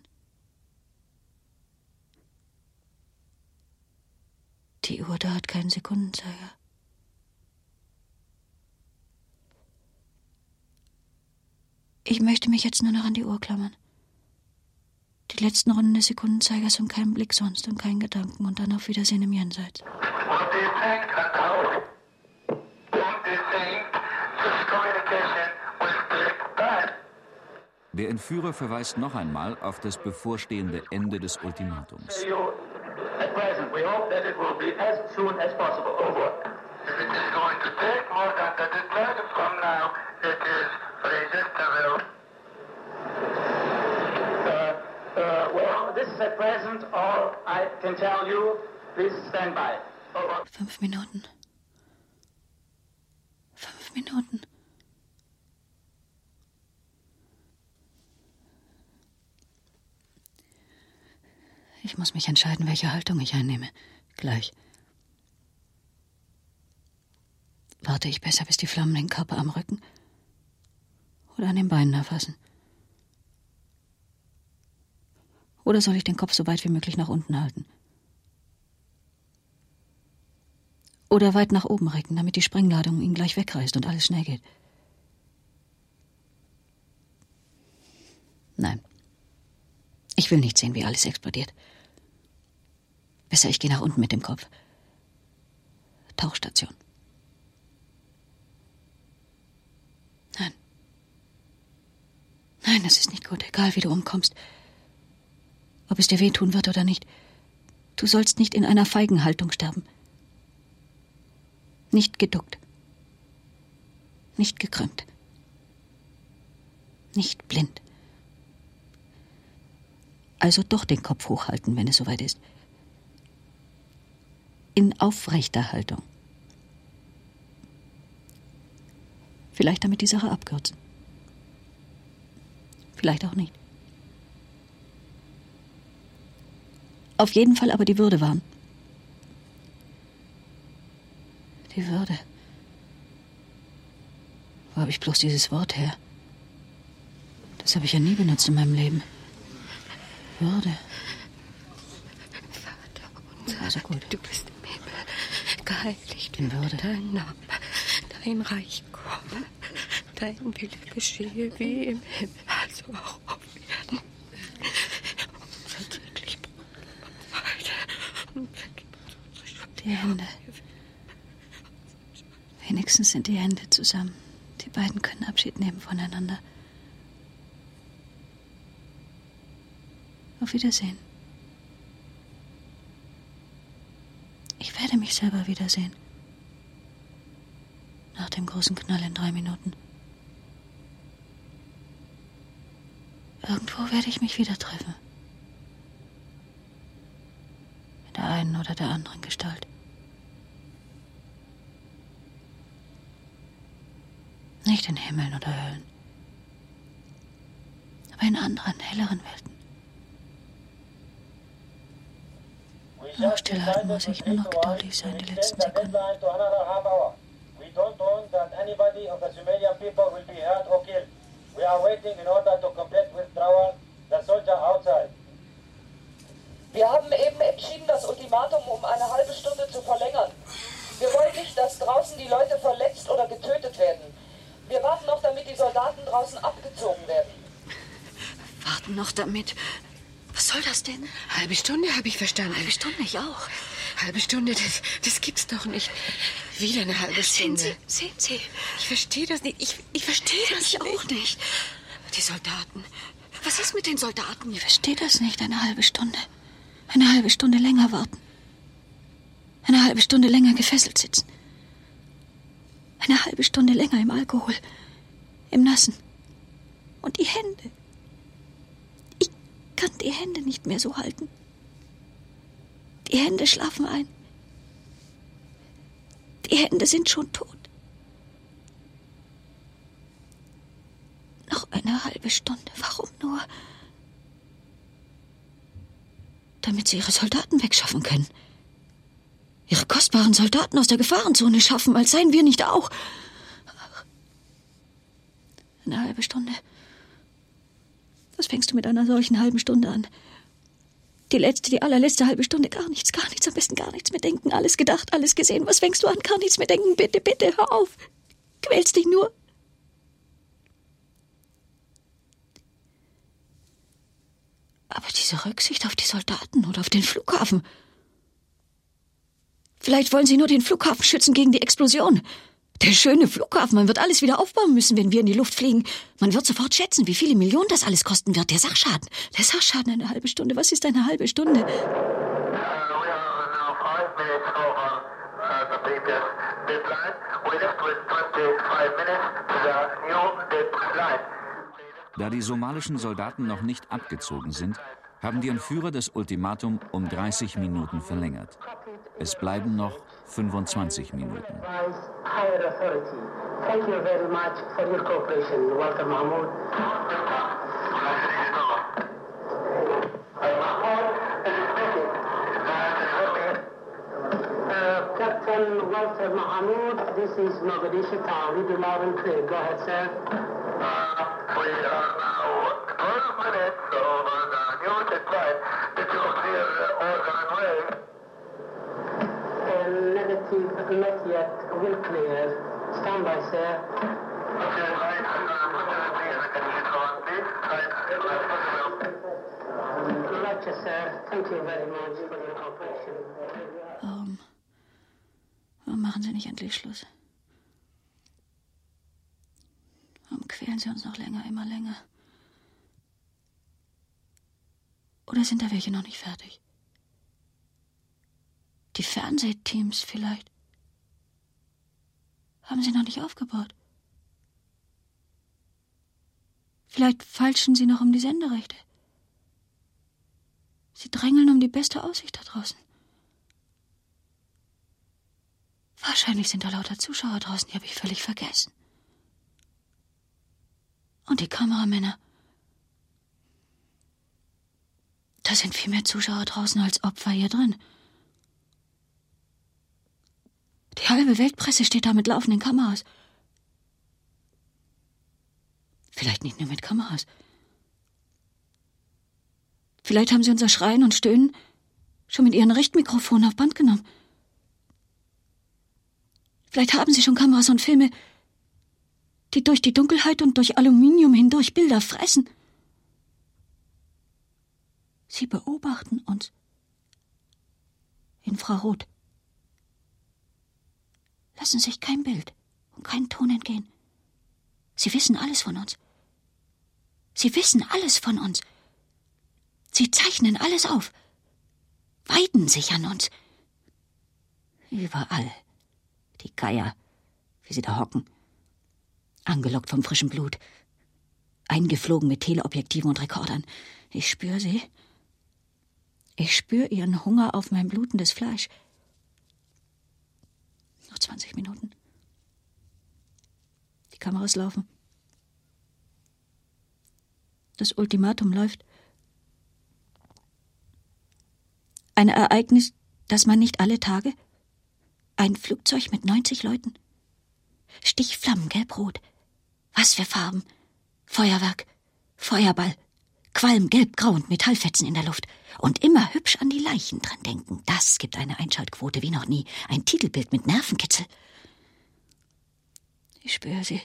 Die Uhr da hat keinen Sekundenzeiger. Ich möchte mich jetzt nur noch an die Uhr klammern. Die letzten Runden des Sekundenzeigers und keinen Blick sonst und keinen Gedanken und dann auf Wiedersehen im Jenseits. What do you think, Kakao? Don't you think this communication will be bad? Der Entführer verweist noch einmal auf das bevorstehende Ende des Ultimatums. At present, we hope that it will be as soon as possible. Over. If it is going to take more than thirty minutes from now, it is rejectable. Uh, uh, well, this is at present all I can tell you. Please stand by. Over. Fünf Minuten. Fünf Minuten. Ich muss mich entscheiden, welche Haltung ich einnehme. Gleich. Warte ich besser, bis die Flammen den Körper am Rücken oder an den Beinen erfassen? Oder soll ich den Kopf so weit wie möglich nach unten halten? Oder weit nach oben recken, damit die Sprengladung ihn gleich wegreißt und alles schnell geht? Nein. Ich will nicht sehen, wie alles explodiert. Besser, ich gehe nach unten mit dem Kopf. Tauchstation. Nein. Nein, das ist nicht gut, egal wie du umkommst. Ob es dir wehtun wird oder nicht. Du sollst nicht in einer Feigenhaltung sterben. Nicht geduckt. Nicht gekrümmt. Nicht blind. Also doch den Kopf hochhalten, wenn es soweit ist. In aufrechter Haltung. Vielleicht damit die Sache abkürzen. Vielleicht auch nicht. Auf jeden Fall aber die Würde wahren. Die Würde. Wo habe ich bloß dieses Wort her? Das habe ich ja nie benutzt in meinem Leben. Würde. Vater unser, also gut. Du bist im Himmel, geheiligt in Würde. Dein Name, dein Reich komme, dein Wille geschehe wie im Himmel, also auch auf Erden. Unser täglich Brot heute und vergib uns unsere Schuld. Die Hände. Wenigstens sind die Hände zusammen. Die beiden können Abschied nehmen voneinander. Auf Wiedersehen. Ich werde mich selber wiedersehen. Nach dem großen Knall in drei Minuten. Irgendwo werde ich mich wieder treffen. In der einen oder der anderen Gestalt. Nicht in Himmeln oder Höhlen. Aber in anderen, helleren Welten. Noch stillhalten muss ich, nur noch geduldig sein, die letzten Sekunden. We don't want that anybody of the Somalian people will be hurt or killed. We are waiting in order to complete withdrawal the soldier outside. Wir haben eben entschieden, das Ultimatum um eine halbe Stunde zu verlängern. Wir wollen nicht, dass draußen die Leute verletzt oder getötet werden. Wir warten noch, damit die Soldaten draußen abgezogen werden. Warten noch damit? Was soll das denn? Halbe Stunde habe ich verstanden. Halbe Stunde, ich auch. Halbe Stunde, das, das gibt's doch nicht. Wieder eine halbe Stunde. Sehen Sie, sehen Sie. Ich verstehe das nicht. Ich, ich verstehe das ich nicht. auch nicht. Die Soldaten. Was ist mit den Soldaten? Ich verstehe das nicht. Eine halbe Stunde. Eine halbe Stunde länger warten. Eine halbe Stunde länger gefesselt sitzen. Eine halbe Stunde länger im Alkohol. Im Nassen. Und die Hände. Ich kann die Hände nicht mehr so halten. Die Hände schlafen ein. Die Hände sind schon tot. Noch eine halbe Stunde. Warum nur? Damit sie ihre Soldaten wegschaffen können. Ihre kostbaren Soldaten aus der Gefahrenzone schaffen, als seien wir nicht auch. Eine halbe Stunde. Was fängst du mit einer solchen halben Stunde an? Die letzte, die allerletzte halbe Stunde, gar nichts, gar nichts, am besten gar nichts mehr denken, alles gedacht, alles gesehen. Was fängst du an? Gar nichts mehr denken, bitte, bitte, hör auf. Quälst dich nur. Aber diese Rücksicht auf die Soldaten oder auf den Flughafen. Vielleicht wollen sie nur den Flughafen schützen gegen die Explosion. Der schöne Flughafen, man wird alles wieder aufbauen müssen, wenn wir in die Luft fliegen. Man wird sofort schätzen, wie viele Millionen das alles kosten wird. Der Sachschaden, der Sachschaden eine halbe Stunde. Was ist eine halbe Stunde? Da die somalischen Soldaten noch nicht abgezogen sind, haben die Entführer das Ultimatum um dreißig Minuten verlängert. Es bleiben noch fünfundzwanzig Minuten. Thank you very much for your cooperation, Walter Mahmoud. Uh, Captain Walter Mahmoud, this is Mogadishu town. We do loud and clear. Go ahead, sir. Uh, we are now twelve minutes over the new decline. Did you clear the organ way? Uh, negative, not yet. Will clear. Stand by, sir. Okay, right. Uh, can you go on, please? Right. Let Gotcha, sir. Thank you very much for your cooperation. Warum? Warum machen Sie nicht endlich Schluss? Warum quälen Sie uns noch länger, immer länger? Oder sind da welche noch nicht fertig? Die Fernsehteams vielleicht? Haben Sie noch nicht aufgebaut? Vielleicht falschen Sie noch um die Senderechte. Sie drängeln um die beste Aussicht da draußen. Wahrscheinlich sind da lauter Zuschauer draußen, die habe ich völlig vergessen. Und die Kameramänner. Da sind viel mehr Zuschauer draußen als Opfer hier drin. Die halbe Weltpresse steht da mit laufenden Kameras. Vielleicht nicht nur mit Kameras. Vielleicht haben sie unser Schreien und Stöhnen schon mit ihren Richtmikrofonen auf Band genommen. Vielleicht haben sie schon Kameras und Filme, die durch die Dunkelheit und durch Aluminium hindurch Bilder fressen. Sie beobachten uns. Infrarot. Lassen sich kein Bild und kein Ton entgehen. Sie wissen alles von uns. Sie wissen alles von uns. Sie zeichnen alles auf, weiden sich an uns. Überall. Die Geier, wie sie da hocken. Angelockt vom frischen Blut. Eingeflogen mit Teleobjektiven und Rekordern. Ich spüre sie. Ich spüre ihren Hunger auf mein blutendes Fleisch. Noch zwanzig Minuten. Die Kameras laufen. Das Ultimatum läuft. Ein Ereignis, das man nicht alle Tage... Ein Flugzeug mit neunzig Leuten. Stichflammen, gelb-rot. Was für Farben. Feuerwerk, Feuerball, Qualm, gelb-grau und Metallfetzen in der Luft. Und immer hübsch an die Leichen dran denken. Das gibt eine Einschaltquote wie noch nie. Ein Titelbild mit Nervenkitzel. Ich spüre sie.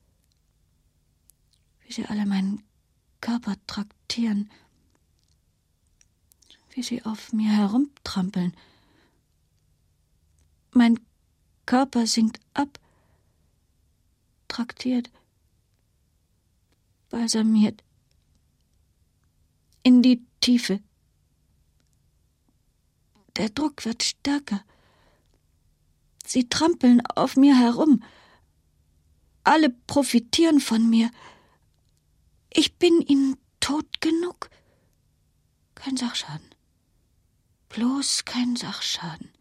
Wie sie alle meinen Körper traktieren. Wie sie auf mir herumtrampeln. Mein Körper sinkt ab, traktiert, balsamiert, in die Tiefe. Der Druck wird stärker. Sie trampeln auf mir herum. Alle profitieren von mir. Ich bin ihnen tot genug. Kein Sachschaden. Bloß kein Sachschaden.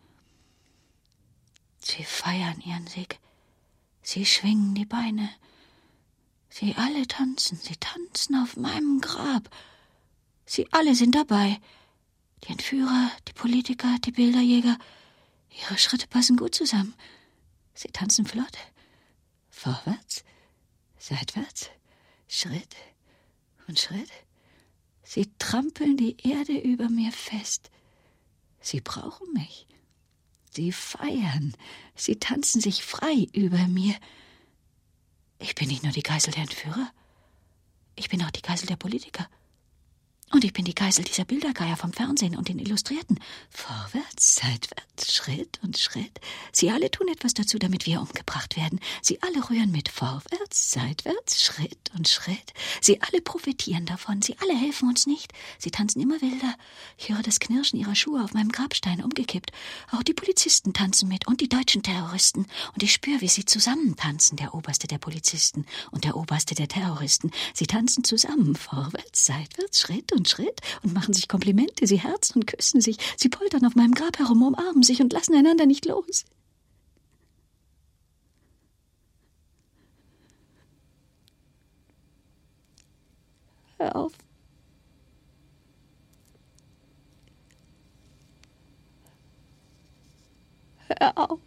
Sie feiern ihren Sieg. Sie schwingen die Beine. Sie alle tanzen. Sie tanzen auf meinem Grab. Sie alle sind dabei. Die Entführer, die Politiker, die Bilderjäger. Ihre Schritte passen gut zusammen. Sie tanzen flott. Vorwärts, seitwärts, Schritt und Schritt. Sie trampeln die Erde über mir fest. Sie brauchen mich. Sie feiern, sie tanzen sich frei über mir. Ich bin nicht nur die Geisel der Entführer, ich bin auch die Geisel der Politiker. Und ich bin die Geisel dieser Bildergeier vom Fernsehen und den Illustrierten. Vorwärts, seitwärts, Schritt und Schritt. Sie alle tun etwas dazu, damit wir umgebracht werden. Sie alle rühren mit. Vorwärts, seitwärts, Schritt und Schritt. Sie alle profitieren davon. Sie alle helfen uns nicht. Sie tanzen immer wilder. Ich höre das Knirschen ihrer Schuhe auf meinem Grabstein umgekippt. Auch die Polizisten tanzen mit und die deutschen Terroristen. Und ich spüre, wie sie zusammen tanzen, der Oberste der Polizisten und der Oberste der Terroristen. Sie tanzen zusammen. Vorwärts, seitwärts, Schritt und Und Schritt und machen sich Komplimente, sie herzen und küssen sich, sie poltern auf meinem Grab herum, umarmen sich und lassen einander nicht los. Hör auf. Hör auf.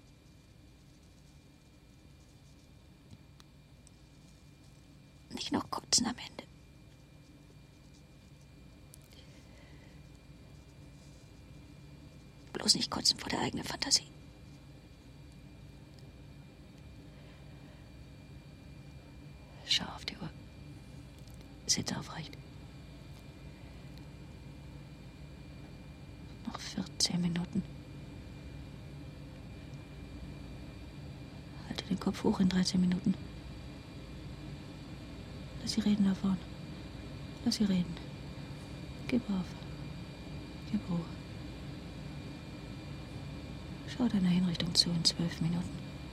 Nicht noch kotzen am Ende. Bloß nicht kotzen vor der eigenen Fantasie. Schau auf die Uhr. Sitze aufrecht. zehn Minuten. Halte den Kopf hoch in dreizehn Minuten. Lass sie reden da vorne. Lass sie reden. Gib auf. Gib Ruhe. Schau deiner Hinrichtung zu in zwölf Minuten.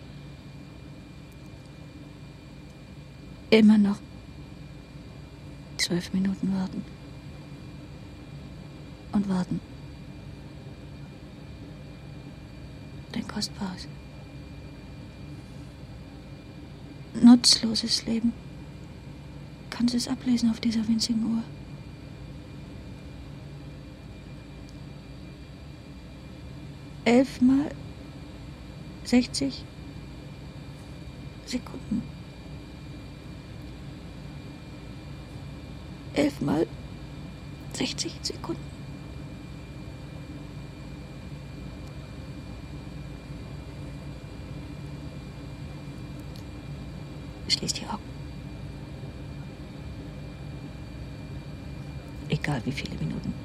Immer noch zwölf Minuten warten. Und warten. Dein Kostbares. Nutzloses Leben. Kannst du es ablesen auf dieser winzigen Uhr? Elf mal sechzig Sekunden. Elf mal sechzig Sekunden. Schließ die Augen. Egal wie viele Minuten.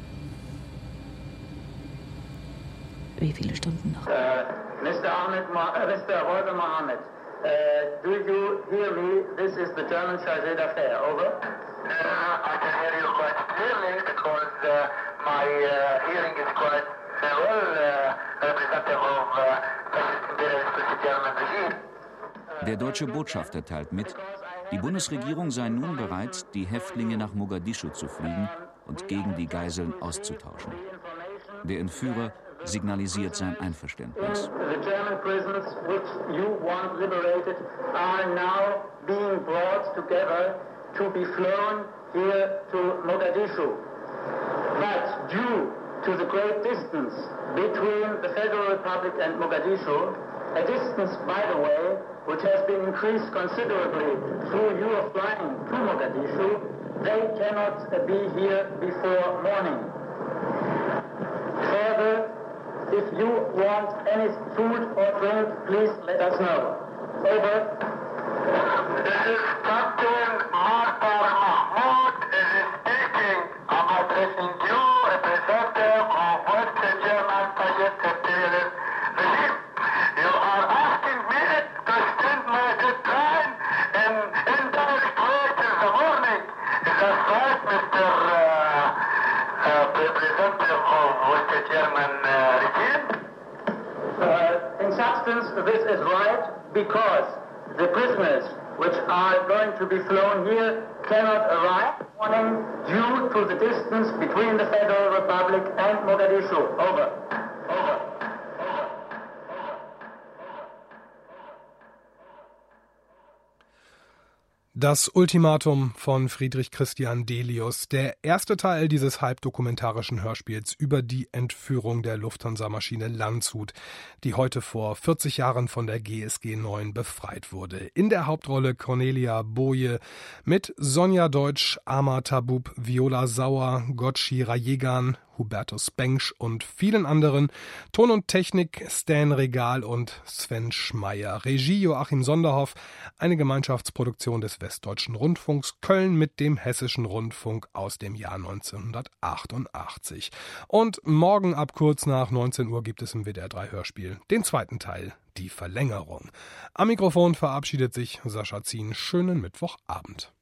Wie viele Stunden noch? Uh, Mister Ahmed, uh, Mister Walter Mohammed, uh, do you hear me? This is the German chargé d'affaires. Over. Uh, I can hear you quite clearly because uh, my uh, hearing is quite uh, well uh, representative of uh, fascist imperialist German regime. Der deutsche Botschafter teilt mit, die Bundesregierung sei nun bereit, die Häftlinge nach Mogadischu zu fliegen und gegen die Geiseln auszutauschen. Der Entführer signalisiert sein Einverständnis. The German prisoners which you want liberated are now being brought together to be flown here to Mogadischu. But due to the great distance between the Federal Republic and Mogadischu, a distance, by the way, which has been increased considerably through your flying to Mogadischu, they cannot be here before morning. Further, if you want any food or drink, please let us know. Over. This is Captain Martar Mahmoud speaking. I'm addressing you, representative of Western German fascist imperialist regime. You are asking me to spend my good time in indirect way till the morning. Is that right, Mister Uh, uh, representative of Western German uh, regime? Uh, in substance, this is right because the prisoners which are going to be flown here cannot arrive morning due to the distance between the Federal Republic and Mogadischu. Over. Over. Das Ultimatum von Friedrich Christian Delius, der erste Teil dieses halbdokumentarischen Hörspiels über die Entführung der Lufthansa-Maschine Landshut, die heute vor vierzig Jahren von der G S G neun befreit wurde. In der Hauptrolle Cornelia Boje mit Sonja Deutsch, Amar Tabub, Viola Sauer, Gotchi Rajegan, Hubertus Bengsch und vielen anderen. Ton und Technik Stan Regal und Sven Schmeier. Regie Joachim Sonderhoff, eine Gemeinschaftsproduktion des Westdeutschen Rundfunks Köln mit dem Hessischen Rundfunk aus dem Jahr neunzehnhundertachtundachtzig. Und morgen ab kurz nach neunzehn Uhr gibt es im W D R drei Hörspiel den zweiten Teil, die Verlängerung. Am Mikrofon verabschiedet sich Sascha Zien. Schönen Mittwochabend.